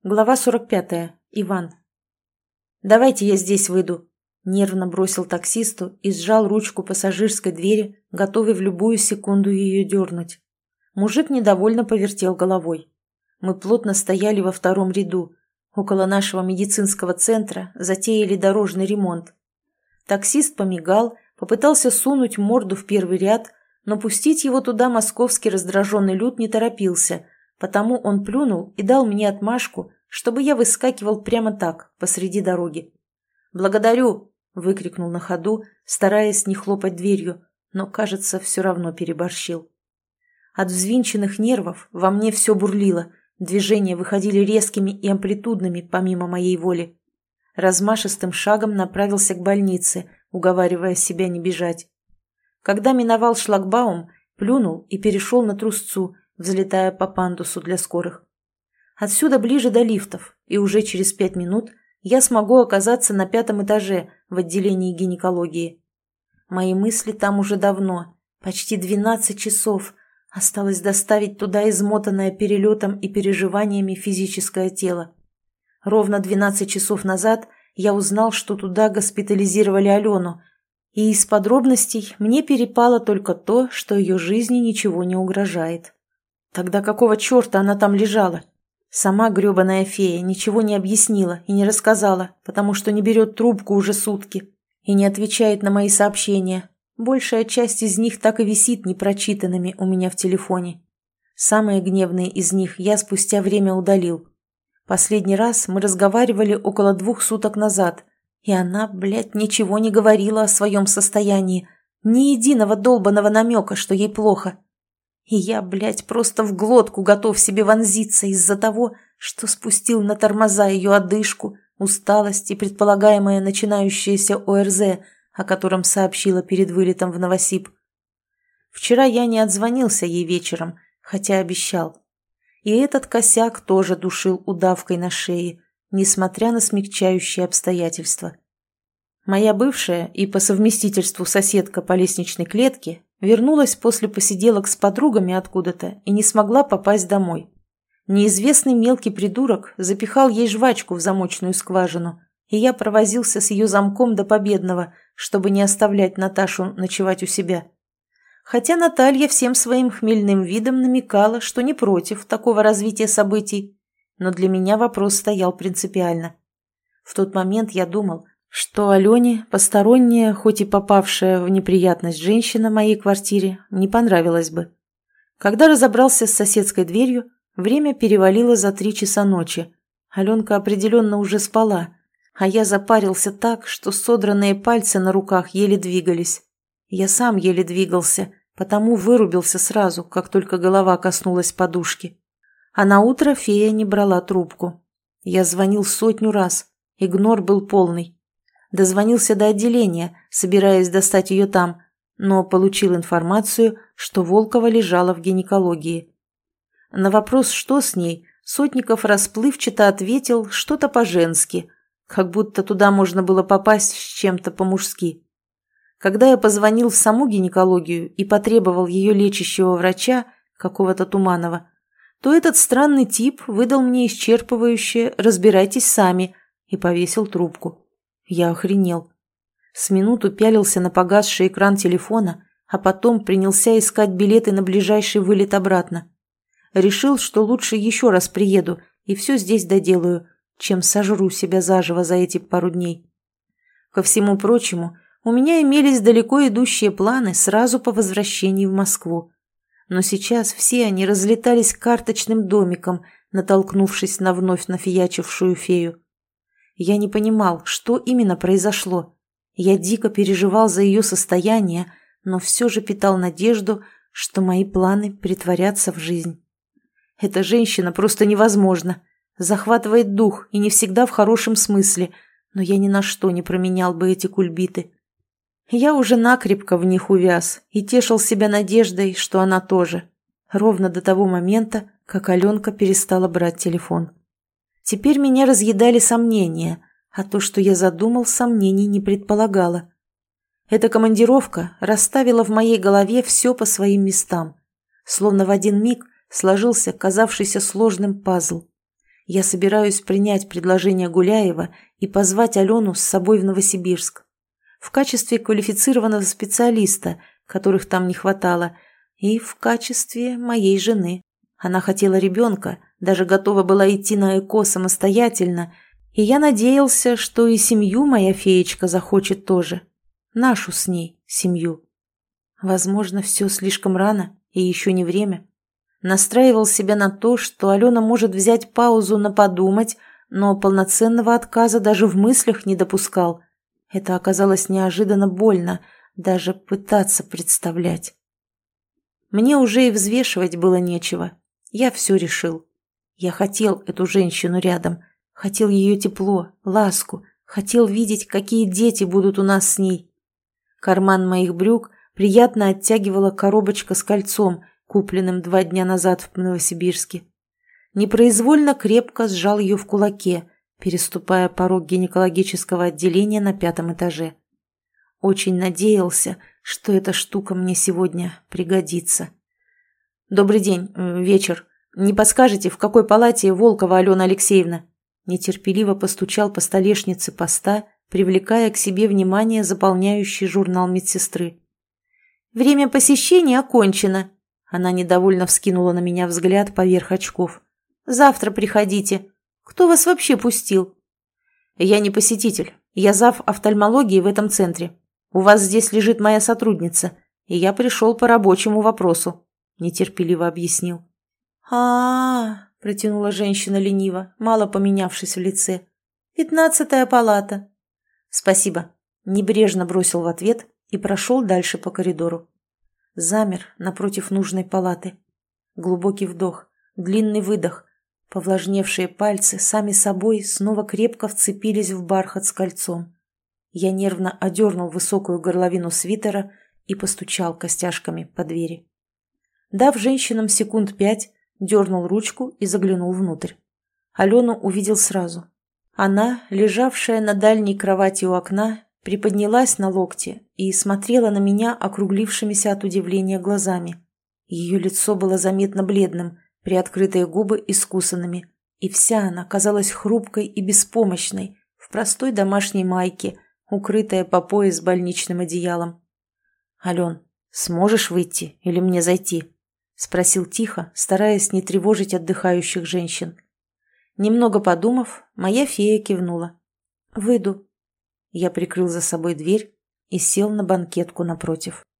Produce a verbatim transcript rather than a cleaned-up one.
Глава сорок пятая. Иван. «Давайте я здесь выйду», – нервно бросил таксисту и сжал ручку пассажирской двери, готовый в любую секунду ее дернуть. Мужик недовольно повертел головой. Мы плотно стояли во втором ряду. Около нашего медицинского центра затеяли дорожный ремонт. Таксист помигал, попытался сунуть морду в первый ряд, но пустить его туда московский раздраженный люд не торопился, потому он плюнул и дал мне отмашку, чтобы я выскакивал прямо так, посреди дороги. «Благодарю!» – выкрикнул на ходу, стараясь не хлопать дверью, но, кажется, все равно переборщил. От взвинченных нервов во мне все бурлило, движения выходили резкими и амплитудными помимо моей воли. Размашистым шагом направился к больнице, уговаривая себя не бежать. Когда миновал шлагбаум, плюнул и перешел на трусцу, взлетая по пандусу для скорых. Отсюда ближе до лифтов, и уже через пять минут я смогу оказаться на пятом этаже в отделении гинекологии. Мои мысли там уже давно, почти двенадцать часов. Осталось доставить туда измотанное перелетом и переживаниями физическое тело. Ровно двенадцать часов назад я узнал, что туда госпитализировали Алену, и из подробностей мне перепало только то, что ее жизни ничего не угрожает. Тогда какого черта она там лежала? Сама гребаная фея ничего не объяснила и не рассказала, потому что не берет трубку уже сутки и не отвечает на мои сообщения. Большая часть из них так и висит непрочитанными у меня в телефоне. Самые гневные из них я спустя время удалил. Последний раз мы разговаривали около двух суток назад, и она, блядь, ничего не говорила о своем состоянии, ни единого долбаного намека, что ей плохо. И я, блядь, просто в глотку готов себе вонзиться из-за того, что спустил на тормоза ее одышку, усталость и предполагаемое начинающееся ОРЗ, о котором сообщила перед вылетом в Новосиб. Вчера я не отзвонился ей вечером, хотя обещал. И этот косяк тоже душил удавкой на шее, несмотря на смягчающие обстоятельства. Моя бывшая и по совместительству соседка по лестничной клетке вернулась после посиделок с подругами откуда-то и не смогла попасть домой. Неизвестный мелкий придурок запихал ей жвачку в замочную скважину, и я провозился с ее замком до победного, чтобы не оставлять Наташу ночевать у себя. Хотя Наталья всем своим хмельным видом намекала, что не против такого развития событий, но для меня вопрос стоял принципиально. В тот момент я думал, что Алене, посторонняя, хоть и попавшая в неприятность женщина в моей квартире, не понравилась бы. Когда разобрался с соседской дверью, время перевалило за три часа ночи. Аленка определенно уже спала, а я запарился так, что содранные пальцы на руках еле двигались. Я сам еле двигался, потому вырубился сразу, как только голова коснулась подушки. А на утро фея не брала трубку. Я звонил сотню раз, игнор был полный. Дозвонился до отделения, собираясь достать ее там, но получил информацию, что Волкова лежала в гинекологии. На вопрос, что с ней, Сотников расплывчато ответил что-то по-женски, как будто туда можно было попасть с чем-то по-мужски. Когда я позвонил в саму гинекологию и потребовал ее лечащего врача, какого-то Туманова, то этот странный тип выдал мне исчерпывающее «разбирайтесь сами» и повесил трубку. Я охренел. С минуту пялился на погасший экран телефона, а потом принялся искать билеты на ближайший вылет обратно. Решил, что лучше еще раз приеду и все здесь доделаю, чем сожру себя заживо за эти пару дней. Ко всему прочему, у меня имелись далеко идущие планы сразу по возвращении в Москву. Но сейчас все они разлетались карточным домиком, натолкнувшись на вновь нафиячившую фею. Я не понимал, что именно произошло. Я дико переживал за ее состояние, но все же питал надежду, что мои планы притворятся в жизнь. Эта женщина просто невозможна. Захватывает дух, и не всегда в хорошем смысле, но я ни на что не променял бы эти кульбиты. Я уже накрепко в них увяз и тешил себя надеждой, что она тоже. Ровно до того момента, как Аленка перестала брать телефон. Теперь меня разъедали сомнения, а то, что я задумал, сомнений не предполагало. Эта командировка расставила в моей голове все по своим местам. Словно в один миг сложился казавшийся сложным пазл. Я собираюсь принять предложение Гуляева и позвать Алену с собой в Новосибирск. В качестве квалифицированного специалиста, которых там не хватало, и в качестве моей жены. Она хотела ребенка, даже готова была идти на ЭКО самостоятельно, и я надеялся, что и семью моя феечка захочет тоже. Нашу с ней семью. Возможно, все слишком рано и еще не время. Настраивал себя на то, что Алена может взять паузу на подумать, но полноценного отказа даже в мыслях не допускал. Это оказалось неожиданно больно, даже пытаться представлять. Мне уже и взвешивать было нечего. Я все решил. Я хотел эту женщину рядом, хотел ее тепло, ласку, хотел видеть, какие дети будут у нас с ней. Карман моих брюк приятно оттягивала коробочка с кольцом, купленным два дня назад в Новосибирске. Непроизвольно крепко сжал ее в кулаке, переступая порог гинекологического отделения на пятом этаже. Очень надеялся, что эта штука мне сегодня пригодится. «Добрый день, вечер. Не подскажете, в какой палате Волкова Алена Алексеевна?» Нетерпеливо постучал по столешнице поста, привлекая к себе внимание заполняющий журнал медсестры. «Время посещения окончено». Она недовольно вскинула на меня взгляд поверх очков. «Завтра приходите. Кто вас вообще пустил?» «Я не посетитель. Я зав. Офтальмологии в этом центре. У вас здесь лежит моя сотрудница, и я пришел по рабочему вопросу», — нетерпеливо объяснил. «А-а-а», — протянула женщина лениво, мало поменявшись в лице. «Пятнадцатая палата». «Спасибо», — небрежно бросил в ответ и прошел дальше по коридору. Замер напротив нужной палаты. Глубокий вдох, длинный выдох. Повлажневшие пальцы сами собой снова крепко вцепились в бархат с кольцом. Я нервно одернул высокую горловину свитера и постучал костяшками по двери. Дав женщинам секунд пять, дернул ручку и заглянул внутрь. Алену увидел сразу. Она, лежавшая на дальней кровати у окна, приподнялась на локте и смотрела на меня округлившимися от удивления глазами. Ее лицо было заметно бледным, приоткрытые губы искусанными, и вся она казалась хрупкой и беспомощной, в простой домашней майке, укрытая по пояс больничным одеялом. «Ален, сможешь выйти или мне зайти?» — спросил тихо, стараясь не тревожить отдыхающих женщин. Немного подумав, моя фея кивнула. «Выйду». Я прикрыл за собой дверь и сел на банкетку напротив.